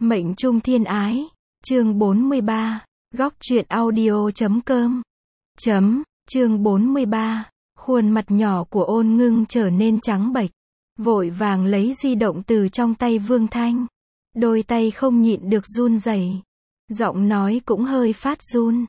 Mệnh trung thiên ái. Chương 43. Góc truyện audio.com. Chương 43. Khuôn mặt nhỏ của Ôn Ngưng trở nên trắng bệch. Vội vàng lấy di động từ trong tay Vương Thanh. Đôi tay không nhịn được run rẩy. Giọng nói cũng hơi phát run.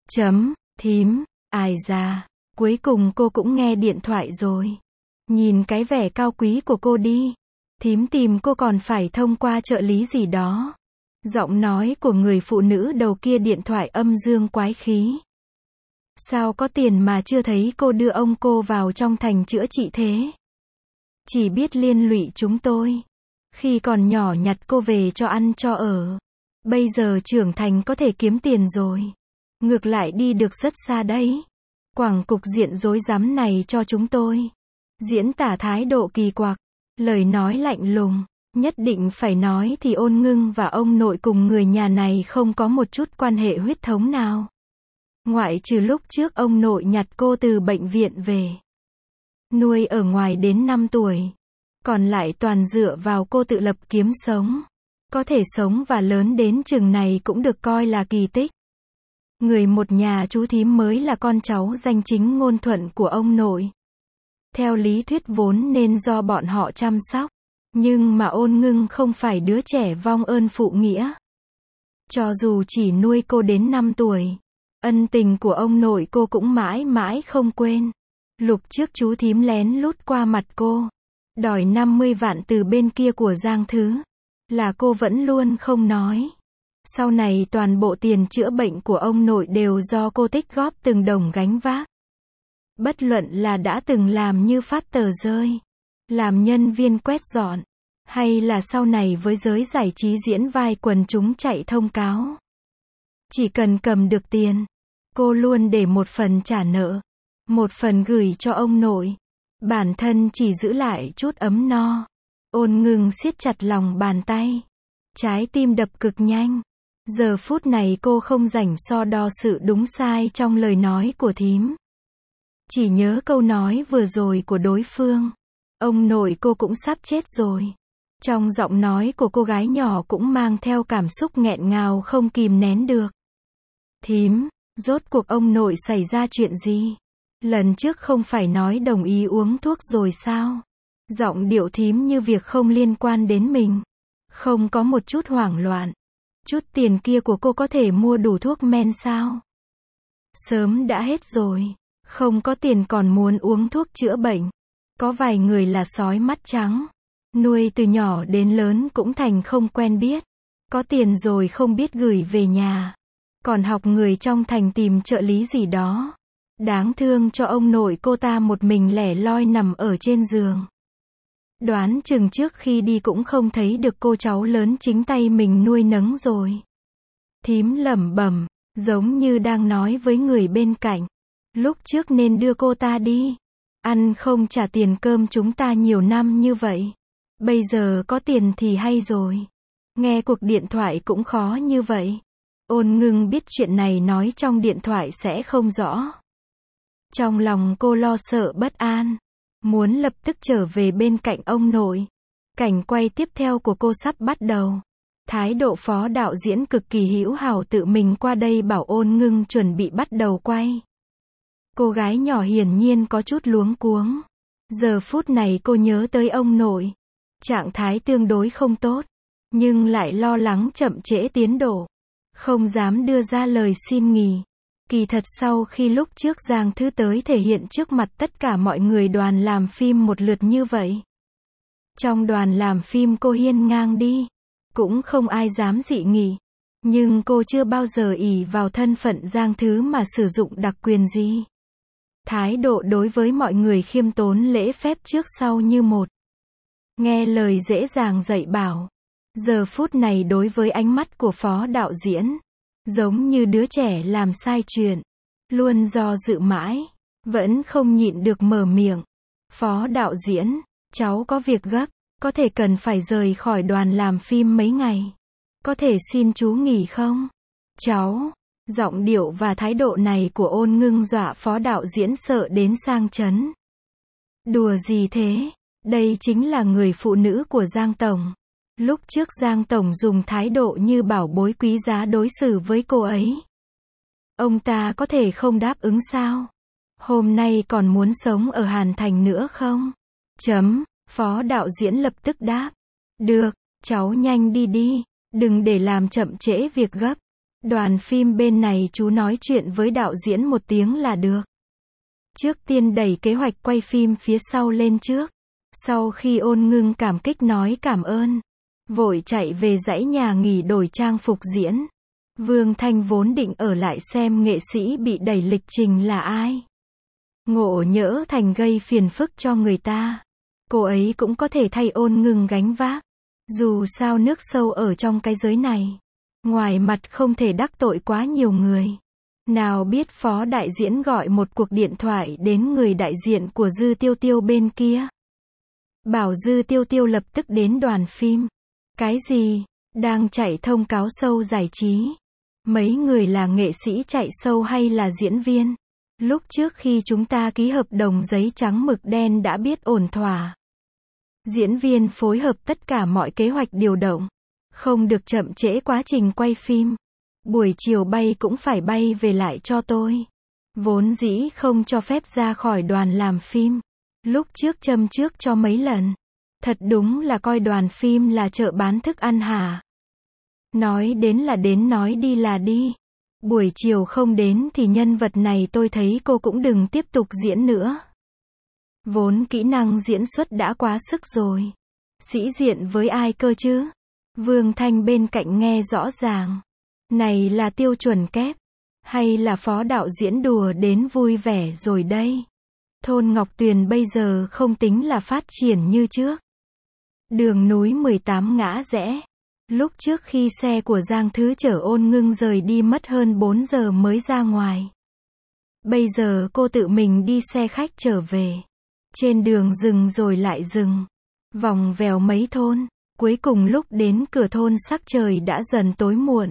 Thím, ai da. Cuối cùng cô cũng nghe điện thoại rồi. Nhìn cái vẻ cao quý của cô đi. Thím tìm cô còn phải thông qua trợ lý gì đó. Giọng nói của người phụ nữ đầu kia điện thoại âm dương quái khí. Sao có tiền mà chưa thấy cô đưa ông cô vào trong thành chữa trị thế? Chỉ biết liên lụy chúng tôi. Khi còn nhỏ nhặt cô về cho ăn cho ở. Bây giờ trưởng thành có thể kiếm tiền rồi. Ngược lại đi được rất xa đấy. Quảng cục diện rối rắm này cho chúng tôi. Diễn tả thái độ kỳ quặc. Lời nói lạnh lùng. Nhất định phải nói thì Ôn Ngưng và ông nội cùng người nhà này không có một chút quan hệ huyết thống nào. Ngoại trừ lúc trước ông nội nhặt cô từ bệnh viện về. Nuôi ở ngoài đến 5 tuổi. Còn lại toàn dựa vào cô tự lập kiếm sống. Có thể sống và lớn đến chừng này cũng được coi là kỳ tích. Người một nhà chú thím mới là con cháu danh chính ngôn thuận của ông nội. Theo lý thuyết vốn nên do bọn họ chăm sóc. Nhưng mà Ôn Ngưng không phải đứa trẻ vong ơn phụ nghĩa. Cho dù chỉ nuôi cô đến 5 tuổi. Ân tình của ông nội cô cũng mãi mãi không quên. Lúc trước chú thím lén lút qua mặt cô. Đòi 50 vạn từ bên kia của Giang Thứ. Là cô vẫn luôn không nói. Sau này toàn bộ tiền chữa bệnh của ông nội đều do cô tích góp từng đồng gánh vác. Bất luận là đã từng làm như phát tờ rơi. Làm nhân viên quét dọn. Hay là sau này với giới giải trí diễn vai quần chúng chạy thông cáo. Chỉ cần cầm được tiền. Cô luôn để một phần trả nợ. Một phần gửi cho ông nội. Bản thân chỉ giữ lại chút ấm no. Ôn Ngưng siết chặt lòng bàn tay. Trái tim đập cực nhanh. Giờ phút này cô không rảnh so đo sự đúng sai trong lời nói của thím. Chỉ nhớ câu nói vừa rồi của đối phương. Ông nội cô cũng sắp chết rồi. Trong giọng nói của cô gái nhỏ cũng mang theo cảm xúc nghẹn ngào không kìm nén được. Thím, rốt cuộc ông nội xảy ra chuyện gì? Lần trước không phải nói đồng ý uống thuốc rồi sao? Giọng điệu thím như việc không liên quan đến mình. Không có một chút hoảng loạn. Chút tiền kia của cô có thể mua đủ thuốc men sao? Sớm đã hết rồi. Không có tiền còn muốn uống thuốc chữa bệnh. Có vài người là sói mắt trắng. Nuôi từ nhỏ đến lớn cũng thành không quen biết. Có tiền rồi không biết gửi về nhà. Còn học người trong thành tìm trợ lý gì đó. Đáng thương cho ông nội cô ta một mình lẻ loi nằm ở trên giường. Đoán chừng trước khi đi cũng không thấy được cô cháu lớn chính tay mình nuôi nấng rồi. Thím lẩm bẩm, giống như đang nói với người bên cạnh. Lúc trước nên đưa cô ta đi. Ăn không trả tiền cơm chúng ta nhiều năm như vậy. Bây giờ có tiền thì hay rồi. Nghe cuộc điện thoại cũng khó như vậy. Ôn Ngưng biết chuyện này nói trong điện thoại sẽ không rõ. Trong lòng cô lo sợ bất an. Muốn lập tức trở về bên cạnh ông nội. Cảnh quay tiếp theo của cô sắp bắt đầu. Thái độ phó đạo diễn cực kỳ hữu hảo tự mình qua đây bảo Ôn Ngưng chuẩn bị bắt đầu quay. Cô gái nhỏ hiển nhiên có chút luống cuống. Giờ phút này cô nhớ tới ông nội. Trạng thái tương đối không tốt. Nhưng lại lo lắng chậm trễ tiến độ. Không dám đưa ra lời xin nghỉ. Kỳ thật sau khi lúc trước Giang Thứ tới thể hiện trước mặt tất cả mọi người đoàn làm phim một lượt như vậy. Trong đoàn làm phim cô hiên ngang đi. Cũng không ai dám dị nghị. Nhưng cô chưa bao giờ ỷ vào thân phận Giang Thứ mà sử dụng đặc quyền gì. Thái độ đối với mọi người khiêm tốn lễ phép trước sau như một. Nghe lời dễ dàng dạy bảo. Giờ phút này đối với ánh mắt của phó đạo diễn. Giống như đứa trẻ làm sai chuyện. Luôn do dự mãi. Vẫn không nhịn được mở miệng. Phó đạo diễn, cháu có việc gấp. Có thể cần phải rời khỏi đoàn làm phim mấy ngày. Có thể xin chú nghỉ không? Cháu. Giọng điệu và thái độ này của Ôn Ngưng dọa phó đạo diễn sợ đến sang chấn. Đùa gì thế? Đây chính là người phụ nữ của Giang Tổng. Lúc trước Giang Tổng dùng thái độ như bảo bối quý giá đối xử với cô ấy. Ông ta có thể không đáp ứng sao? Hôm nay còn muốn sống ở Hàn Thành nữa không? Phó đạo diễn lập tức đáp. Được, cháu nhanh đi đi, đừng để làm chậm trễ việc gấp. Đoàn phim bên này chú nói chuyện với đạo diễn một tiếng là được. Trước tiên đẩy kế hoạch quay phim phía sau lên trước. Sau khi Ôn Ngưng cảm kích nói cảm ơn, vội chạy về dãy nhà nghỉ đổi trang phục diễn. Vương Thanh vốn định ở lại xem nghệ sĩ bị đẩy lịch trình là ai. Ngộ nhỡ thành gây phiền phức cho người ta. Cô ấy cũng có thể thay Ôn Ngưng gánh vác. Dù sao nước sâu ở trong cái giới này. Ngoài mặt không thể đắc tội quá nhiều người. Nào biết phó đại diễn gọi một cuộc điện thoại đến người đại diện của Dư Tiêu Tiêu bên kia. Bảo Dư Tiêu Tiêu lập tức đến đoàn phim. Cái gì? Đang chạy thông cáo show giải trí. Mấy người là nghệ sĩ chạy show hay là diễn viên? Lúc trước khi chúng ta ký hợp đồng giấy trắng mực đen đã biết ổn thỏa. Diễn viên phối hợp tất cả mọi kế hoạch điều động. Không được chậm trễ quá trình quay phim. Buổi chiều bay cũng phải bay về lại cho tôi. Vốn dĩ không cho phép ra khỏi đoàn làm phim. Lúc trước châm trước cho mấy lần. Thật đúng là coi đoàn phim là chợ bán thức ăn hả? Nói đến là đến, nói đi là đi. Buổi chiều không đến thì nhân vật này tôi thấy cô cũng đừng tiếp tục diễn nữa. Vốn kỹ năng diễn xuất đã quá sức rồi. Sĩ diện với ai cơ chứ? Vương Thanh bên cạnh nghe rõ ràng. Này là tiêu chuẩn kép. Hay là phó đạo diễn đùa đến vui vẻ rồi đây? Thôn Ngọc Tuyền bây giờ không tính là phát triển như trước. Đường núi 18 ngã rẽ. Lúc trước khi xe của Giang Thứ chở Ôn Ngưng rời đi mất hơn 4 giờ mới ra ngoài. Bây giờ cô tự mình đi xe khách trở về. Trên đường dừng rồi lại dừng. Vòng vèo mấy thôn. Cuối cùng lúc đến cửa thôn sắc trời đã dần tối muộn.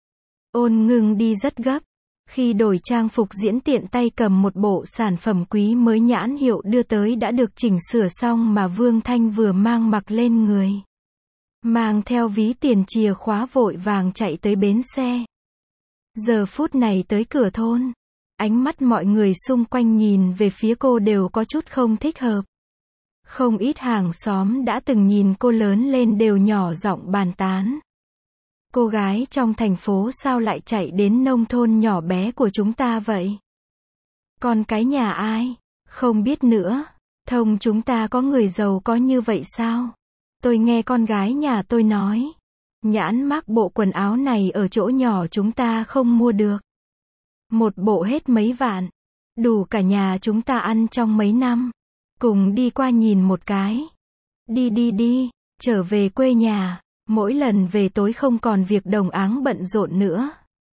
Ôn Ngưng đi rất gấp. Khi đổi trang phục diễn tiện tay cầm một bộ sản phẩm quý mới nhãn hiệu đưa tới đã được chỉnh sửa xong mà Vương Thanh vừa mang mặc lên người. Mang theo ví tiền chìa khóa vội vàng chạy tới bến xe. Giờ phút này tới cửa thôn. Ánh mắt mọi người xung quanh nhìn về phía cô đều có chút không thích hợp. Không ít hàng xóm đã từng nhìn cô lớn lên đều nhỏ giọng bàn tán. Cô gái trong thành phố sao lại chạy đến nông thôn nhỏ bé của chúng ta vậy? Con cái nhà ai? Không biết nữa. Thông chúng ta có người giàu có như vậy sao? Tôi nghe con gái nhà tôi nói. Nhãn mác bộ quần áo này ở chỗ nhỏ chúng ta không mua được. Một bộ hết mấy vạn. Đủ cả nhà chúng ta ăn trong mấy năm. Cùng đi qua nhìn một cái. Đi, trở về quê nhà. Mỗi lần về tối không còn việc đồng áng bận rộn nữa.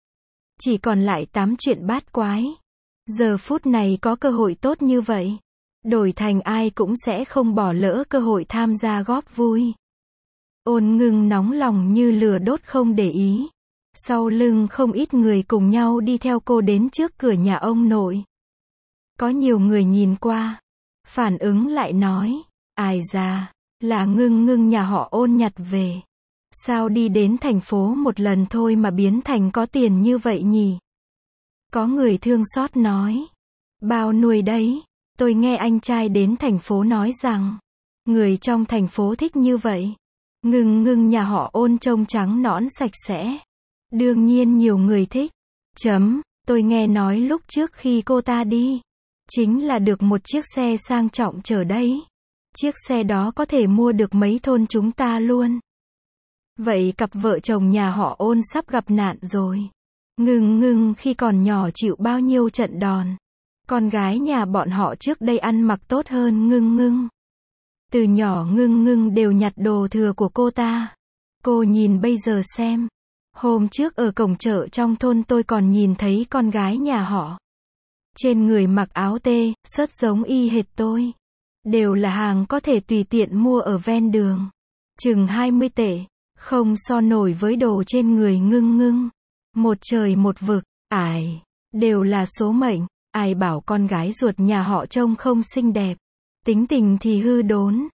Chỉ còn lại tám chuyện bát quái. Giờ phút này có cơ hội tốt như vậy. Đổi thành ai cũng sẽ không bỏ lỡ cơ hội tham gia góp vui. Ôn Ngưng nóng lòng như lửa đốt không để ý. Sau lưng không ít người cùng nhau đi theo cô đến trước cửa nhà ông nội. Có nhiều người nhìn qua. Phản ứng lại nói. Ai da, là Ngưng nhà họ Ôn nhặt về. Sao đi đến thành phố một lần thôi mà biến thành có tiền như vậy nhỉ? Có người thương xót nói. Bao nuôi đấy. Tôi nghe anh trai đến thành phố nói rằng. Người trong thành phố thích như vậy. Ngưng nhà họ Ôn trông trắng nõn sạch sẽ. Đương nhiên nhiều người thích. Tôi nghe nói lúc trước khi cô ta đi. Chính là được một chiếc xe sang trọng chở đấy. Chiếc xe đó có thể mua được mấy thôn chúng ta luôn. Vậy cặp vợ chồng nhà họ Ôn sắp gặp nạn rồi. Ngưng khi còn nhỏ chịu bao nhiêu trận đòn. Con gái nhà bọn họ trước đây ăn mặc tốt hơn Ngưng. Từ nhỏ Ngưng đều nhặt đồ thừa của cô ta. Cô nhìn bây giờ xem. Hôm trước ở cổng chợ trong thôn tôi còn nhìn thấy con gái nhà họ. Trên người mặc áo tê, sớt giống y hệt tôi. Đều là hàng có thể tùy tiện mua ở ven đường. Chừng 20 tệ. Không so nổi với đồ trên người Ngưng. Một trời một vực. Ải. Đều là số mệnh. Ai bảo con gái ruột nhà họ trông không xinh đẹp. Tính tình thì hư đốn.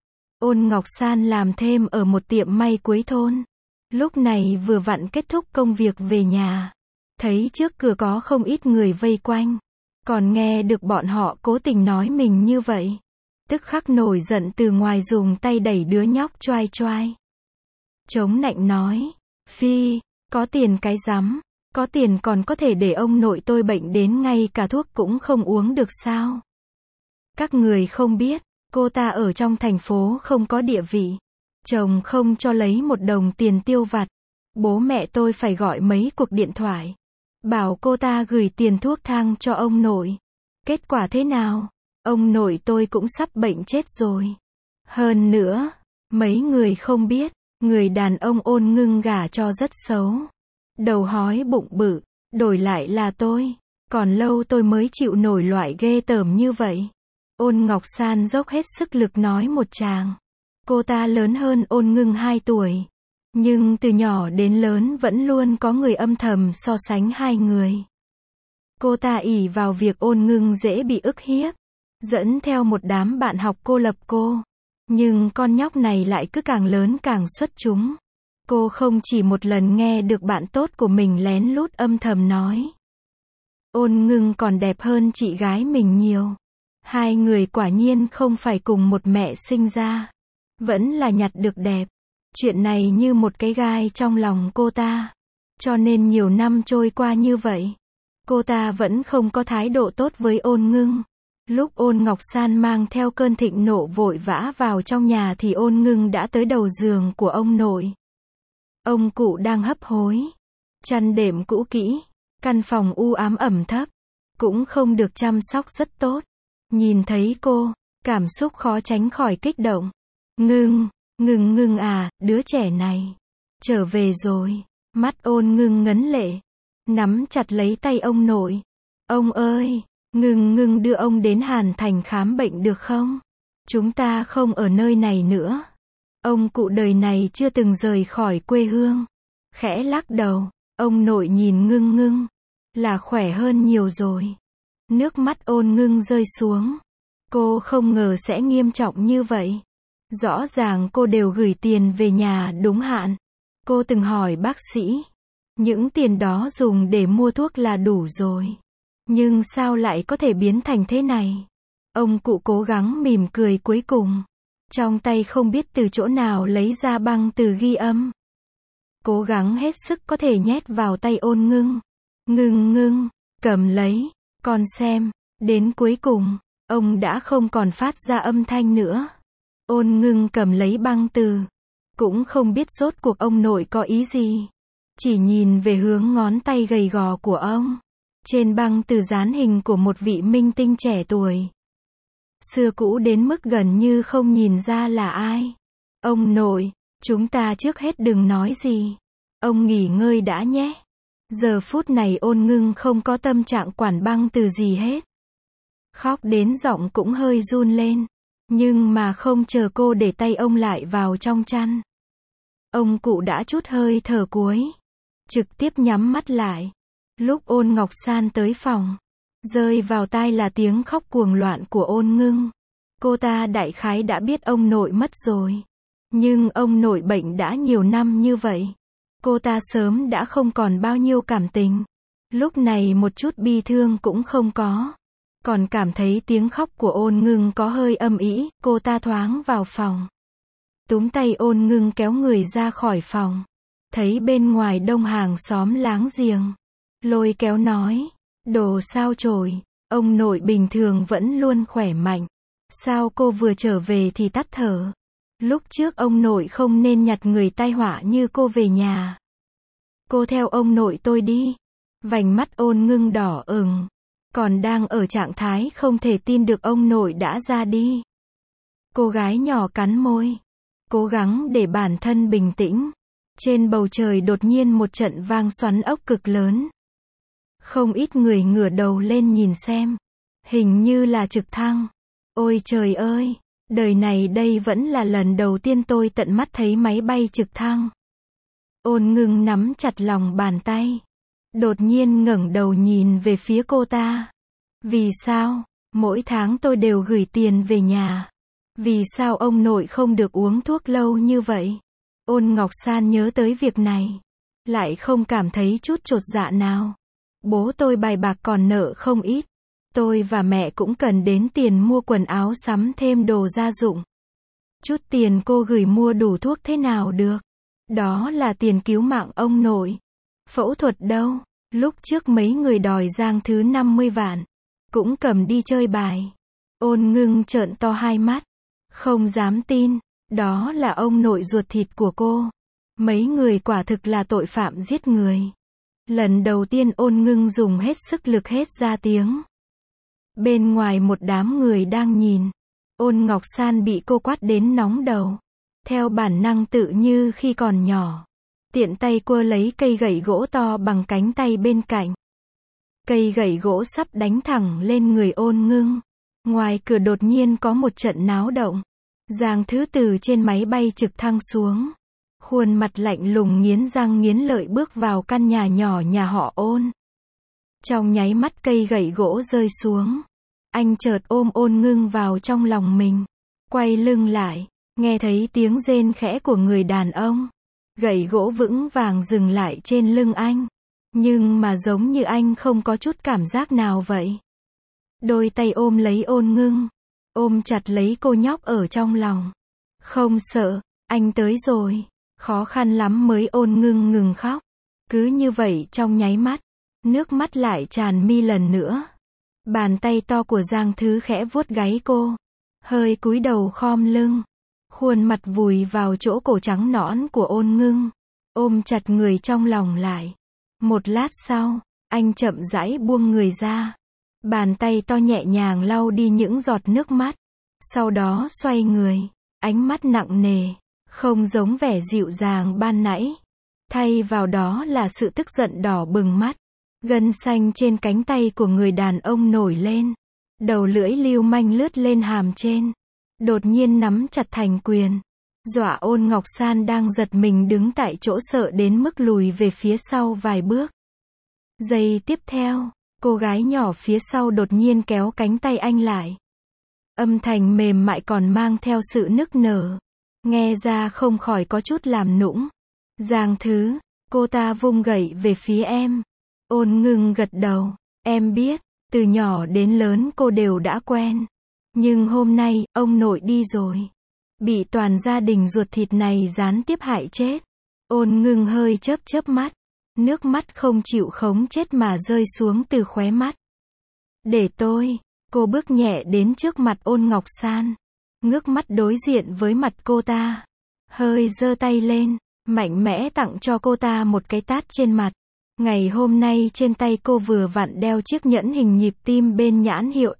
Ôn Ngọc San làm thêm ở một tiệm may cuối thôn. Lúc này vừa vặn kết thúc công việc về nhà. Thấy trước cửa có không ít người vây quanh. Còn nghe được bọn họ cố tình nói mình như vậy. Tức khắc nổi giận từ ngoài dùng tay đẩy đứa nhóc choai choai. Chống nạnh nói. Phi, có tiền cái rắm. Có tiền còn có thể để ông nội tôi bệnh đến ngay cả thuốc cũng không uống được sao? Các người không biết, cô ta ở trong thành phố không có địa vị. Chồng không cho lấy một đồng tiền tiêu vặt. Bố mẹ tôi phải gọi mấy cuộc điện thoại. Bảo cô ta gửi tiền thuốc thang cho ông nội. Kết quả thế nào? Ông nội tôi cũng sắp bệnh chết rồi. Hơn nữa, mấy người không biết, người đàn ông Ôn Ngưng gả cho rất xấu. Đầu hói bụng bự, đổi lại là tôi. Còn lâu tôi mới chịu nổi loại ghê tởm như vậy. Ôn Ngọc San dốc hết sức lực nói một tràng. Cô ta lớn hơn Ôn Ngưng 2 tuổi. Nhưng từ nhỏ đến lớn vẫn luôn có người âm thầm so sánh hai người. Cô ta ỷ vào việc Ôn Ngưng dễ bị ức hiếp. Dẫn theo một đám bạn học cô lập cô. Nhưng con nhóc này lại cứ càng lớn càng xuất chúng. Cô không chỉ một lần nghe được bạn tốt của mình lén lút âm thầm nói. Ôn Ngưng còn đẹp hơn chị gái mình nhiều. Hai người quả nhiên không phải cùng một mẹ sinh ra. Vẫn là nhặt được đẹp. Chuyện này như một cái gai trong lòng cô ta. Cho nên nhiều năm trôi qua như vậy. Cô ta vẫn không có thái độ tốt với Ôn Ngưng. Lúc Ôn Ngọc San mang theo cơn thịnh nộ vội vã vào trong nhà thì Ôn Ngưng đã tới đầu giường của ông nội. Ông cụ đang hấp hối. Chăn đệm cũ kỹ. Căn phòng u ám ẩm thấp. Cũng không được chăm sóc rất tốt. Nhìn thấy cô, cảm xúc khó tránh khỏi kích động. Ngưng à, đứa trẻ này. Trở về rồi. Mắt Ôn Ngưng ngấn lệ. Nắm chặt lấy tay ông nội. Ông ơi, Ngưng đưa ông đến Hàn Thành khám bệnh được không? Chúng ta không ở nơi này nữa. Ông cụ đời này chưa từng rời khỏi quê hương. Khẽ lắc đầu, ông nội nhìn Ngưng. Là khỏe hơn nhiều rồi. Nước mắt Ôn Ngưng rơi xuống. Cô không ngờ sẽ nghiêm trọng như vậy. Rõ ràng cô đều gửi tiền về nhà đúng hạn. Cô từng hỏi bác sĩ. Những tiền đó dùng để mua thuốc là đủ rồi. Nhưng sao lại có thể biến thành thế này? Ông cụ cố gắng mỉm cười cuối cùng. Trong tay không biết từ chỗ nào lấy ra băng từ ghi âm. Cố gắng hết sức có thể nhét vào tay Ôn Ngưng. Ngưng, cầm lấy, con xem. Đến cuối cùng, ông đã không còn phát ra âm thanh nữa. Ôn Ngưng cầm lấy băng từ. Cũng không biết rốt cuộc ông nội có ý gì. Chỉ nhìn về hướng ngón tay gầy gò của ông. Trên băng từ dán hình của một vị minh tinh trẻ tuổi. Xưa cũ đến mức gần như không nhìn ra là ai. Ông nội, chúng ta trước hết đừng nói gì. Ông nghỉ ngơi đã nhé. Giờ phút này Ôn Ngưng không có tâm trạng quản băng từ gì hết. Khóc đến giọng cũng hơi run lên. Nhưng mà không chờ cô để tay ông lại vào trong chăn. Ông cụ đã trút hơi thở cuối. Trực tiếp nhắm mắt lại. Lúc Ôn Ngọc San tới phòng. Rơi vào tai là tiếng khóc cuồng loạn của Ôn Ngưng. Cô ta đại khái đã biết ông nội mất rồi. Nhưng ông nội bệnh đã nhiều năm như vậy. Cô ta sớm đã không còn bao nhiêu cảm tình. Lúc này một chút bi thương cũng không có. Còn cảm thấy tiếng khóc của Ôn Ngưng có hơi âm ĩ, cô ta thoáng vào phòng. Túm tay Ôn Ngưng kéo người ra khỏi phòng. Thấy bên ngoài đông hàng xóm láng giềng. Lôi kéo nói, đồ sao chổi, ông nội bình thường vẫn luôn khỏe mạnh. Sao cô vừa trở về thì tắt thở? Lúc trước ông nội không nên nhặt người tai họa như cô về nhà. Cô theo ông nội tôi đi. Vành mắt Ôn Ngưng đỏ ửng. Còn đang ở trạng thái không thể tin được ông nội đã ra đi. Cô gái nhỏ cắn môi. Cố gắng để bản thân bình tĩnh. Trên bầu trời đột nhiên một trận vang xoắn ốc cực lớn. Không ít người ngửa đầu lên nhìn xem. Hình như là trực thăng. Ôi trời ơi, đời này đây vẫn là lần đầu tiên tôi tận mắt thấy máy bay trực thăng. Ôn Ngưng nắm chặt lòng bàn tay. Đột nhiên ngẩng đầu nhìn về phía cô ta. Vì sao? Mỗi tháng tôi đều gửi tiền về nhà. Vì sao ông nội không được uống thuốc lâu như vậy? Ôn Ngọc San nhớ tới việc này. Lại không cảm thấy chút chột dạ nào. Bố tôi bài bạc còn nợ không ít. Tôi và mẹ cũng cần đến tiền mua quần áo sắm thêm đồ gia dụng. Chút tiền cô gửi mua đủ thuốc thế nào được? Đó là tiền cứu mạng ông nội. Phẫu thuật đâu? Lúc trước mấy người đòi Giang Thứ 50 vạn. Cũng cầm đi chơi bài. Ôn Ngưng trợn to hai mắt. Không dám tin. Đó là ông nội ruột thịt của cô. Mấy người quả thực là tội phạm giết người. Lần đầu tiên Ôn Ngưng dùng hết sức lực hết ra tiếng. Bên ngoài một đám người đang nhìn. Ôn Ngọc San bị cô quát đến nóng đầu. Theo bản năng tự như khi còn nhỏ. Tiện tay quơ lấy cây gậy gỗ to bằng cánh tay bên cạnh. Cây gậy gỗ sắp đánh thẳng lên người Ôn Ngưng. Ngoài cửa đột nhiên có một trận náo động. Giang Thứ từ trên máy bay trực thăng xuống. Khuôn mặt lạnh lùng nghiến răng nghiến lợi bước vào căn nhà nhỏ nhà họ Ôn. Trong nháy mắt cây gậy gỗ rơi xuống. Anh chợt ôm Ôn Ngưng vào trong lòng mình. Quay lưng lại, nghe thấy tiếng rên khẽ của người đàn ông. Gậy gỗ vững vàng dừng lại trên lưng anh. Nhưng mà giống như anh không có chút cảm giác nào vậy. Đôi tay ôm lấy Ôn Ngưng. Ôm chặt lấy cô nhóc ở trong lòng. Không sợ, anh tới rồi. Khó khăn lắm mới Ôn Ngưng ngừng khóc. Cứ như vậy trong nháy mắt. Nước mắt lại tràn mi lần nữa. Bàn tay to của Giang Thứ khẽ vuốt gáy cô. Hơi cúi đầu khom lưng. Khuôn mặt vùi vào chỗ cổ trắng nõn của Ôn Ngưng. Ôm chặt người trong lòng lại. Một lát sau, anh chậm rãi buông người ra. Bàn tay to nhẹ nhàng lau đi những giọt nước mắt. Sau đó xoay người. Ánh mắt nặng nề. Không giống vẻ dịu dàng ban nãy. Thay vào đó là sự tức giận đỏ bừng mắt. Gân xanh trên cánh tay của người đàn ông nổi lên. Đầu lưỡi lưu manh lướt lên hàm trên. Đột nhiên nắm chặt thành quyền. Dọa Ôn Ngọc San đang giật mình đứng tại chỗ sợ đến mức lùi về phía sau vài bước. Giây tiếp theo, cô gái nhỏ phía sau đột nhiên kéo cánh tay anh lại. Âm thanh mềm mại còn mang theo sự nức nở. Nghe ra không khỏi có chút làm nũng. Giang Thứ, cô ta vung gậy về phía em. Ôn Ngưng gật đầu. Em biết, từ nhỏ đến lớn cô đều đã quen. Nhưng hôm nay, ông nội đi rồi. Bị toàn gia đình ruột thịt này gián tiếp hại chết. Ôn Ngưng hơi chớp chớp mắt. Nước mắt không chịu khống chết mà rơi xuống từ khóe mắt. Để tôi. Cô bước nhẹ đến trước mặt Ôn Ngọc San. Ngước mắt đối diện với mặt cô ta. Hơi giơ tay lên. Mạnh mẽ tặng cho cô ta một cái tát trên mặt. Ngày hôm nay trên tay cô vừa vặn đeo chiếc nhẫn hình nhịp tim bên nhãn hiệu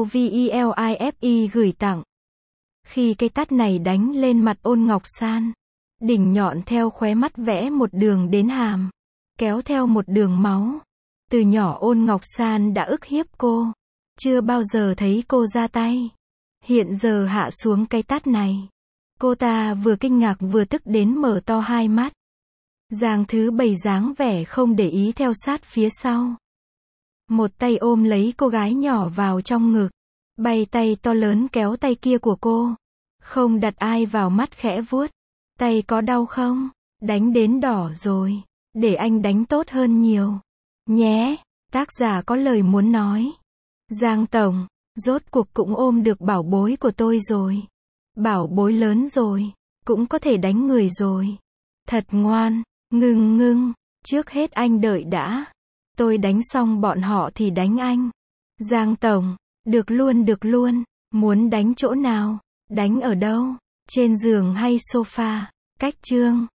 LOVELIFE gửi tặng. Khi cái tát này đánh lên mặt Ôn Ngọc San, đỉnh nhọn theo khóe mắt vẽ một đường đến hàm, kéo theo một đường máu. Từ nhỏ Ôn Ngọc San đã ức hiếp cô, chưa bao giờ thấy cô ra tay. Hiện giờ hạ xuống cái tát này, cô ta vừa kinh ngạc vừa tức đến mở to hai mắt. Giang Thứ bày dáng vẻ không để ý theo sát phía sau. Một tay ôm lấy cô gái nhỏ vào trong ngực. Bay tay to lớn kéo tay kia của cô. Không đặt ai vào mắt khẽ vuốt. Tay có đau không? Đánh đến đỏ rồi. Để anh đánh tốt hơn nhiều. Nhé. Tác giả có lời muốn nói. Giang Tổng, rốt cuộc cũng ôm được bảo bối của tôi rồi. Bảo bối lớn rồi. Cũng có thể đánh người rồi. Thật ngoan. Ngưng, trước hết anh đợi đã. Tôi đánh xong bọn họ thì đánh anh. Giang Tổng, được luôn. Muốn đánh chỗ nào? Đánh ở đâu? Trên giường hay sofa? Cách chương.